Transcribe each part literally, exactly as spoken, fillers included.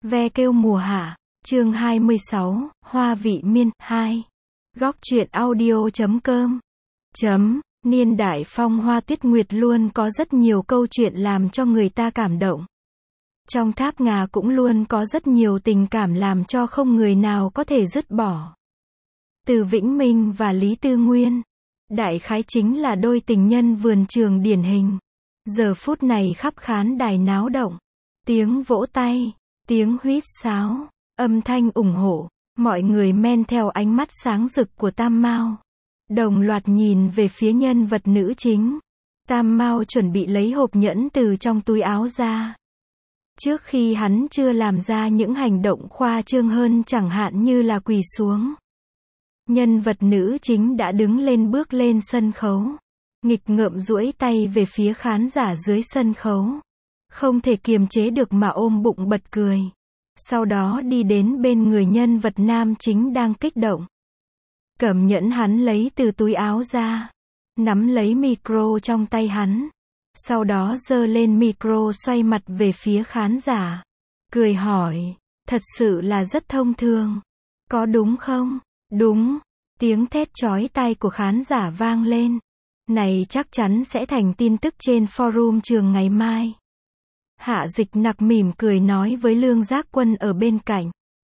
Ve kêu mùa hạ, chương hai mươi sáu, Hoa vị miên, hai. Góc truyện audio.com. Chấm, niên đại phong hoa tuyết nguyệt luôn có rất nhiều câu chuyện làm cho người ta cảm động. Trong tháp ngà cũng luôn có rất nhiều tình cảm làm cho không người nào có thể dứt bỏ. Từ Vĩnh Minh và Lý Tư Nguyên, đại khái chính là đôi tình nhân vườn trường điển hình. Giờ phút này khắp khán đài náo động, tiếng vỗ tay, tiếng huýt sáo, âm thanh ủng hộ, mọi người men theo ánh mắt sáng rực của Tam Mao, đồng loạt nhìn về phía nhân vật nữ chính. Tam Mao chuẩn bị lấy hộp nhẫn từ trong túi áo ra. Trước khi hắn chưa làm ra những hành động khoa trương hơn, chẳng hạn như là quỳ xuống, nhân vật nữ chính đã đứng lên bước lên sân khấu, nghịch ngợm duỗi tay về phía khán giả dưới sân khấu, không thể kiềm chế được mà ôm bụng bật cười. Sau đó đi đến bên người nhân vật nam chính đang kích động. Cầm nhẫn hắn lấy từ túi áo ra, nắm lấy micro trong tay hắn, sau đó giơ lên micro xoay mặt về phía khán giả, cười hỏi, thật sự là rất thông thường, có đúng không? Đúng. Tiếng thét chói tai của khán giả vang lên. Này chắc chắn sẽ thành tin tức trên forum trường ngày mai. Hạ Dịch Nặc mỉm cười nói với Lương Giác Quân ở bên cạnh.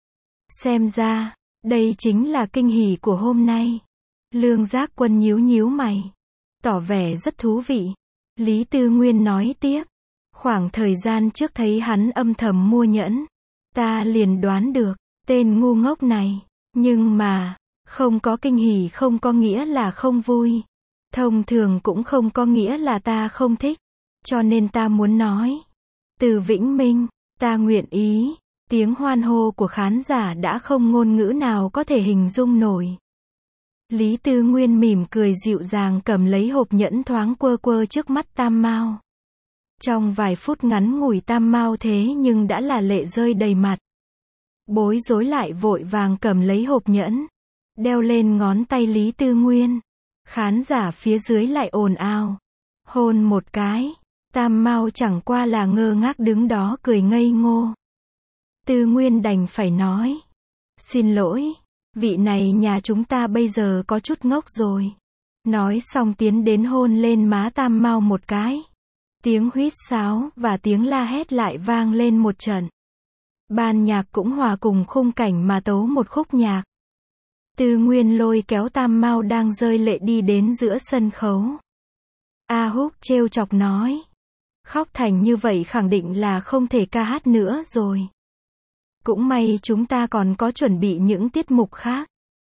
Xem ra, đây chính là kinh hỉ của hôm nay. Lương Giác Quân nhíu nhíu mày, tỏ vẻ rất thú vị. Lý Tư Nguyên nói tiếp, khoảng thời gian trước thấy hắn âm thầm mua nhẫn, ta liền đoán được, tên ngu ngốc này, nhưng mà, không có kinh hỉ không có nghĩa là không vui. Thông thường cũng không có nghĩa là ta không thích. Cho nên ta muốn nói. Từ Vĩnh Minh, ta nguyện ý. Tiếng hoan hô của khán giả đã không ngôn ngữ nào có thể hình dung nổi. Lý Tư Nguyên mỉm cười dịu dàng cầm lấy hộp nhẫn thoáng quơ quơ trước mắt Tam Mao. Trong vài phút ngắn ngủi Tam Mao thế nhưng đã là lệ rơi đầy mặt. Bối rối lại vội vàng cầm lấy hộp nhẫn, đeo lên ngón tay Lý Tư Nguyên. Khán giả phía dưới lại ồn ào. Hôn một cái. Tam Mao chẳng qua là ngơ ngác đứng đó cười ngây ngô. Tư Nguyên đành phải nói. Xin lỗi, vị này nhà chúng ta bây giờ có chút ngốc rồi. Nói xong tiến đến hôn lên má Tam Mao một cái. Tiếng huýt sáo và tiếng la hét lại vang lên một trận. Ban nhạc cũng hòa cùng khung cảnh mà tấu một khúc nhạc. Tư Nguyên lôi kéo Tam Mao đang rơi lệ đi đến giữa sân khấu. A Húc trêu chọc nói. Khóc thành như vậy khẳng định là không thể ca hát nữa rồi. Cũng may chúng ta còn có chuẩn bị những tiết mục khác.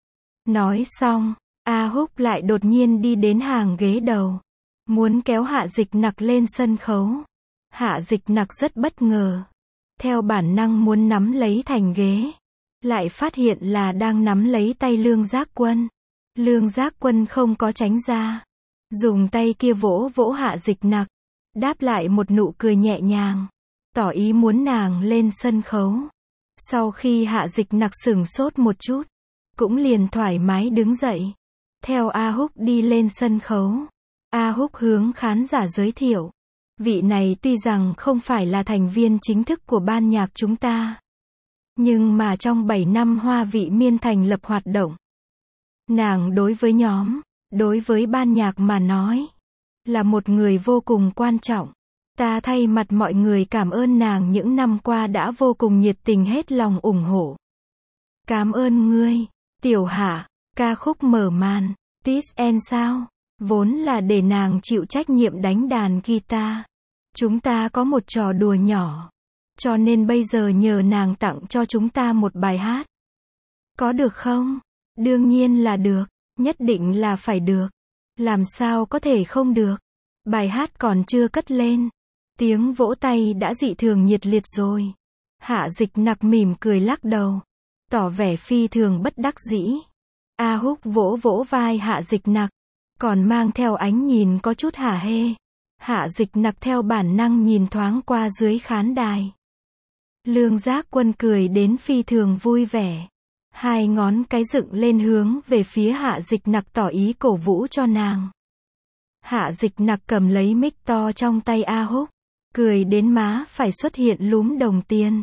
Nói xong, A Húc lại đột nhiên đi đến hàng ghế đầu, muốn kéo Hạ Dịch Nặc lên sân khấu. Hạ Dịch Nặc rất bất ngờ, theo bản năng muốn nắm lấy thành ghế, lại phát hiện là đang nắm lấy tay Lương Giác Quân. Lương Giác Quân không có tránh ra, dùng tay kia vỗ vỗ Hạ Dịch Nặc, đáp lại một nụ cười nhẹ nhàng, tỏ ý muốn nàng lên sân khấu. Sau khi Hạ Dịch Nặc sửng sốt một chút, cũng liền thoải mái đứng dậy, theo A Húc đi lên sân khấu. A Húc hướng khán giả giới thiệu, vị này tuy rằng không phải là thành viên chính thức của ban nhạc chúng ta, nhưng mà trong bảy năm Hoa Vị Miên thành lập hoạt động, nàng đối với nhóm, đối với ban nhạc mà nói, là một người vô cùng quan trọng. Ta thay mặt mọi người cảm ơn nàng những năm qua đã vô cùng nhiệt tình hết lòng ủng hộ. Cảm ơn ngươi, Tiểu Hạ. Ca khúc mở màn, Tis and sao, vốn là để nàng chịu trách nhiệm đánh đàn guitar. Chúng ta có một trò đùa nhỏ, cho nên bây giờ nhờ nàng tặng cho chúng ta một bài hát. Có được không? Đương nhiên là được, nhất định là phải được. Làm sao có thể không được? Bài hát còn chưa cất lên, tiếng vỗ tay đã dị thường nhiệt liệt rồi. Hạ Dịch Nặc mỉm cười lắc đầu, tỏ vẻ phi thường bất đắc dĩ. A Húc vỗ vỗ vai Hạ Dịch Nặc, còn mang theo ánh nhìn có chút hả hê. Hạ Dịch Nặc theo bản năng nhìn thoáng qua dưới khán đài. Lương Giác Quân cười đến phi thường vui vẻ, hai ngón cái dựng lên hướng về phía Hạ Dịch Nặc tỏ ý cổ vũ cho nàng. Hạ Dịch Nặc cầm lấy mic to trong tay A Húc, cười đến má phải xuất hiện lúm đồng tiền.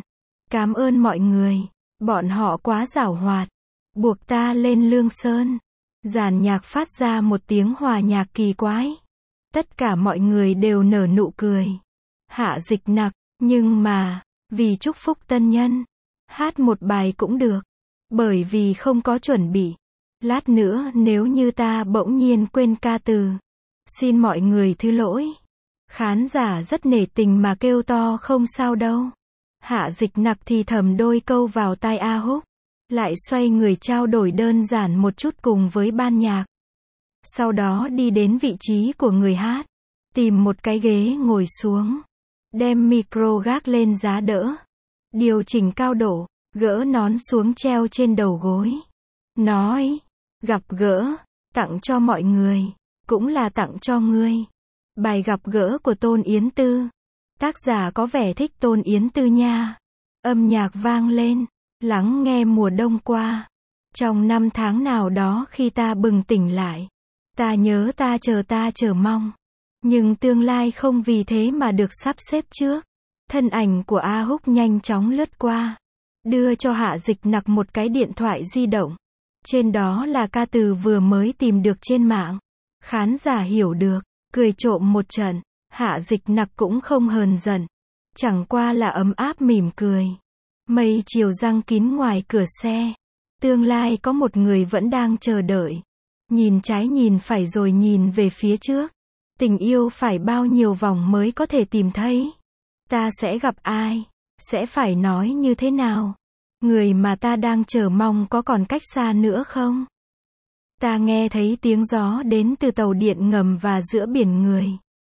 Cảm ơn mọi người. Bọn họ quá giảo hoạt. Buộc ta lên Lương Sơn. Giàn nhạc phát ra một tiếng hòa nhạc kỳ quái. Tất cả mọi người đều nở nụ cười. Hạ Dịch Nặc, nhưng mà, vì chúc phúc tân nhân, hát một bài cũng được. Bởi vì không có chuẩn bị. Lát nữa nếu như ta bỗng nhiên quên ca từ, xin mọi người thứ lỗi. Khán giả rất nể tình mà kêu to không sao đâu. Hạ Dịch Nặc thì thầm đôi câu vào tai A Húc. Lại xoay người trao đổi đơn giản một chút cùng với ban nhạc. Sau đó đi đến vị trí của người hát. Tìm một cái ghế ngồi xuống. Đem micro gác lên giá đỡ. Điều chỉnh cao độ. Gỡ nón xuống treo trên đầu gối. Nói. Gặp gỡ. Tặng cho mọi người. Cũng là tặng cho ngươi. Bài gặp gỡ của Tôn Yến Tư. Tác giả có vẻ thích Tôn Yến Tư nha. Âm nhạc vang lên. Lắng nghe mùa đông qua. Trong năm tháng nào đó khi ta bừng tỉnh lại. Ta nhớ ta chờ ta chờ mong. Nhưng tương lai không vì thế mà được sắp xếp trước. Thân ảnh của A Húc nhanh chóng lướt qua. Đưa cho Hạ Dịch Nặc một cái điện thoại di động. Trên đó là ca từ vừa mới tìm được trên mạng. Khán giả hiểu được. Cười trộm một trận. Hạ Dịch Nặc cũng không hờn giận. Chẳng qua là ấm áp mỉm cười. Mây chiều giăng kín ngoài cửa xe. Tương lai có một người vẫn đang chờ đợi. Nhìn trái nhìn phải rồi nhìn về phía trước. Tình yêu phải bao nhiêu vòng mới có thể tìm thấy. Ta sẽ gặp ai? Sẽ phải nói như thế nào? Người mà ta đang chờ mong có còn cách xa nữa không? Ta nghe thấy tiếng gió đến từ tàu điện ngầm và giữa biển người.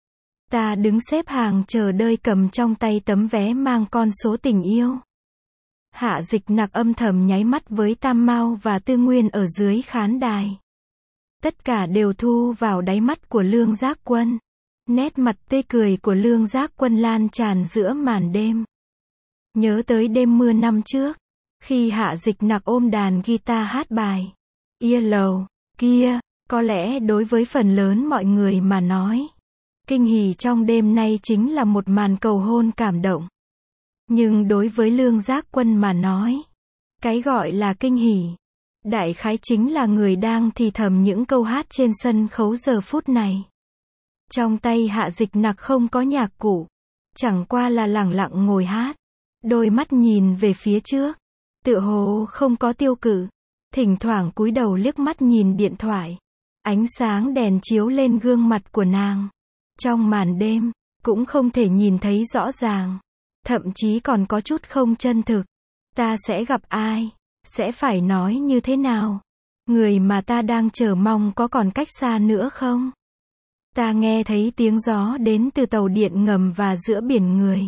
Ta đứng xếp hàng chờ đợi cầm trong tay tấm vé mang con số tình yêu. Hạ Dịch Nặc âm thầm nháy mắt với Tam Mao và Tư Nguyên ở dưới khán đài. Tất cả đều thu vào đáy mắt của Lương Giác Quân. Nét mặt tươi cười của Lương Giác Quân lan tràn giữa màn đêm. Nhớ tới đêm mưa năm trước, khi Hạ Dịch Nặc ôm đàn guitar hát bài Yellow kia, có lẽ đối với phần lớn mọi người mà nói, kinh hỉ trong đêm nay chính là một màn cầu hôn cảm động. Nhưng đối với Lương Giác Quân mà nói, cái gọi là kinh hỉ, đại khái chính là người đang thì thầm những câu hát trên sân khấu giờ phút này. Trong tay Hạ Dịch Nặc không có nhạc cụ, chẳng qua là lẳng lặng ngồi hát, đôi mắt nhìn về phía trước, tựa hồ không có tiêu cự, thỉnh thoảng cúi đầu liếc mắt nhìn điện thoại. Ánh sáng đèn chiếu lên gương mặt của nàng. Trong màn đêm, cũng không thể nhìn thấy rõ ràng. Thậm chí còn có chút không chân thực. Ta sẽ gặp ai? Sẽ phải nói như thế nào? Người mà ta đang chờ mong có còn cách xa nữa không? Ta nghe thấy tiếng gió đến từ tàu điện ngầm và giữa biển người.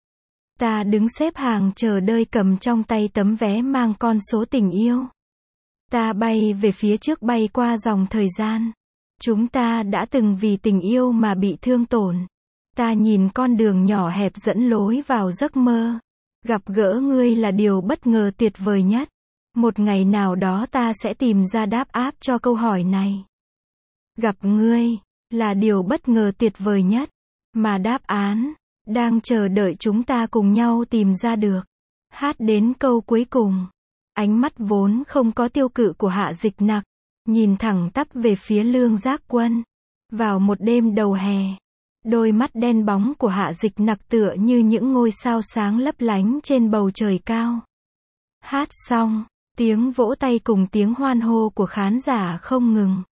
Ta đứng xếp hàng chờ đợi cầm trong tay tấm vé mang con số tình yêu. Ta bay về phía trước bay qua dòng thời gian. Chúng ta đã từng vì tình yêu mà bị thương tổn. Ta nhìn con đường nhỏ hẹp dẫn lối vào giấc mơ. Gặp gỡ ngươi là điều bất ngờ tuyệt vời nhất. Một ngày nào đó ta sẽ tìm ra đáp áp cho câu hỏi này. Gặp ngươi là điều bất ngờ tuyệt vời nhất. Mà đáp án đang chờ đợi chúng ta cùng nhau tìm ra được. Hát đến câu cuối cùng. Ánh mắt vốn không có tiêu cự của Hạ Dịch Nặc, nhìn thẳng tắp về phía Lương Giác Quân. Vào một đêm đầu hè, đôi mắt đen bóng của Hạ Dịch Nặc tựa như những ngôi sao sáng lấp lánh trên bầu trời cao. Hát xong, tiếng vỗ tay cùng tiếng hoan hô của khán giả không ngừng.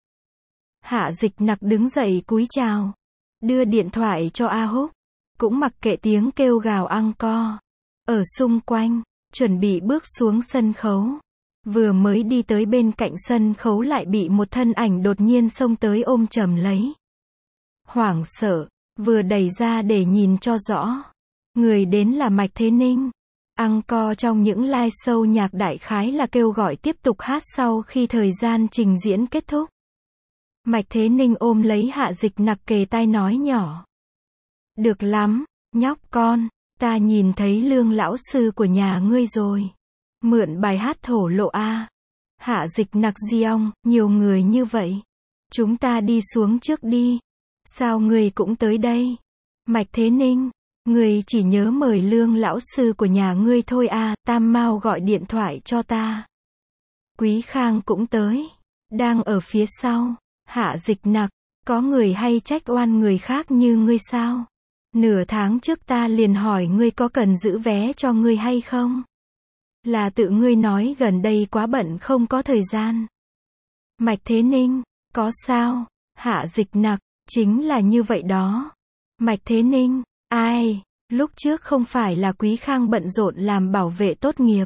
Hạ Dịch Nặc đứng dậy cúi chào, đưa điện thoại cho A Húc, cũng mặc kệ tiếng kêu gào encore ở xung quanh. Chuẩn bị bước xuống sân khấu. Vừa mới đi tới bên cạnh sân khấu lại bị một thân ảnh đột nhiên xông tới ôm chầm lấy. Hoảng sợ, vừa đẩy ra để nhìn cho rõ. Người đến là Mạch Thế Ninh. Encore trong những live show nhạc đại khái là kêu gọi tiếp tục hát sau khi thời gian trình diễn kết thúc. Mạch Thế Ninh ôm lấy Hạ Dịch Nặc kề tai nói nhỏ. Được lắm, nhóc con. Ta nhìn thấy Lương lão sư của nhà ngươi rồi. Mượn bài hát thổ lộ a. Hạ Dịch Nặc Giong, nhiều người như vậy. Chúng ta đi xuống trước đi. Sao ngươi cũng tới đây? Mạch Thế Ninh, Ngươi chỉ nhớ mời Lương lão sư của nhà ngươi thôi à, Tam Mao gọi điện thoại cho ta. Quý Khang cũng tới. Đang ở phía sau. Hạ Dịch Nặc, có người hay trách oan người khác như ngươi sao? Nửa tháng trước ta liền hỏi ngươi có cần giữ vé cho ngươi hay không? Là tự ngươi nói gần đây quá bận không có thời gian. Mạch Thế Ninh, có sao? Hạ Dịch Nặc, chính là như vậy đó. Mạch Thế Ninh, ai? Lúc trước không phải là Quý Khang bận rộn làm bảo vệ tốt nghiệp.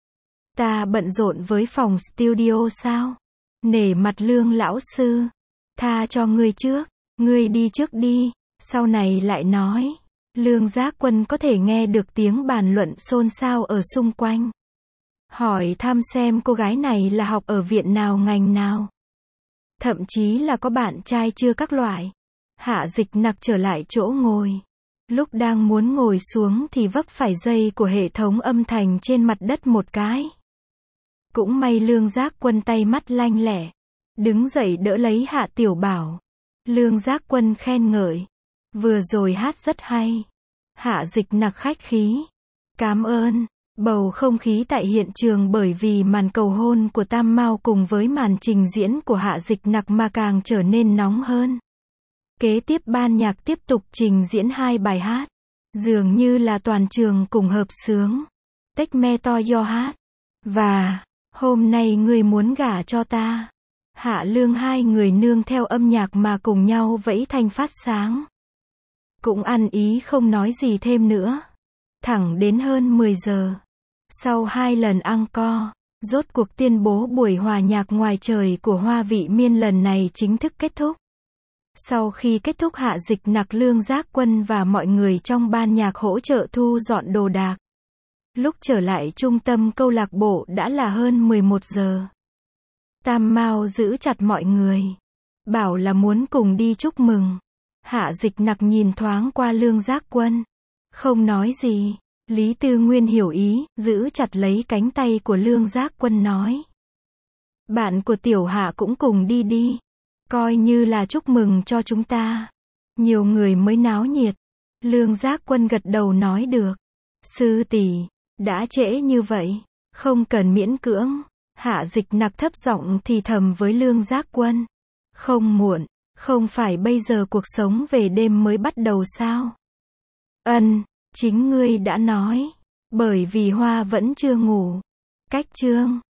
Ta bận rộn với phòng studio sao? Nể mặt Lương lão sư. Tha cho ngươi trước. Ngươi đi trước đi. Sau này lại nói. Lương Giác Quân có thể nghe được tiếng bàn luận xôn xao ở xung quanh. Hỏi thăm xem cô gái này là học ở viện nào ngành nào. Thậm chí là có bạn trai chưa các loại. Hạ Dịch Nặc trở lại chỗ ngồi. Lúc đang muốn ngồi xuống thì vấp phải dây của hệ thống âm thanh trên mặt đất một cái. Cũng may Lương Giác Quân tay mắt lanh lẹ. Đứng dậy đỡ lấy Hạ Tiểu Bảo. Lương Giác Quân khen ngợi. Vừa rồi hát rất hay. Hạ Dịch Nặc khách khí. Cảm ơn. Bầu không khí tại hiện trường bởi vì màn cầu hôn của Tam Mao cùng với màn trình diễn của Hạ Dịch Nặc mà càng trở nên nóng hơn. Kế tiếp ban nhạc tiếp tục trình diễn hai bài hát. Dường như là toàn trường cùng hợp xướng. Take Me To Your Heart. Và Hôm nay ngươi muốn gả cho ta. Hạ Lương, hai người nương theo âm nhạc mà cùng nhau vẫy thanh phát sáng. Cũng ăn ý không nói gì thêm nữa. Thẳng đến hơn mười giờ. Sau hai lần encore, rốt cuộc tuyên bố buổi hòa nhạc ngoài trời của Hoa Vị Miên lần này chính thức kết thúc. Sau khi kết thúc, Hạ Dịch Nặc, Lương Giác Quân và mọi người trong ban nhạc hỗ trợ thu dọn đồ đạc. Lúc trở lại trung tâm câu lạc bộ đã là hơn mười một giờ. Tam Mao giữ chặt mọi người. Bảo là muốn cùng đi chúc mừng. Hạ Dịch Nặc nhìn thoáng qua Lương Giác Quân. Không nói gì. Lý Tư Nguyên hiểu ý, giữ chặt lấy cánh tay của Lương Giác Quân nói. Bạn của Tiểu Hạ cũng cùng đi đi. Coi như là chúc mừng cho chúng ta. Nhiều người mới náo nhiệt. Lương Giác Quân gật đầu nói được. Sư tỷ, đã trễ như vậy, không cần miễn cưỡng. Hạ Dịch Nặc thấp giọng thì thầm với Lương Giác Quân. Không muộn, không phải bây giờ cuộc sống về đêm mới bắt đầu sao? Ân, chính ngươi đã nói. Bởi vì Hoa vẫn chưa ngủ. Cách chương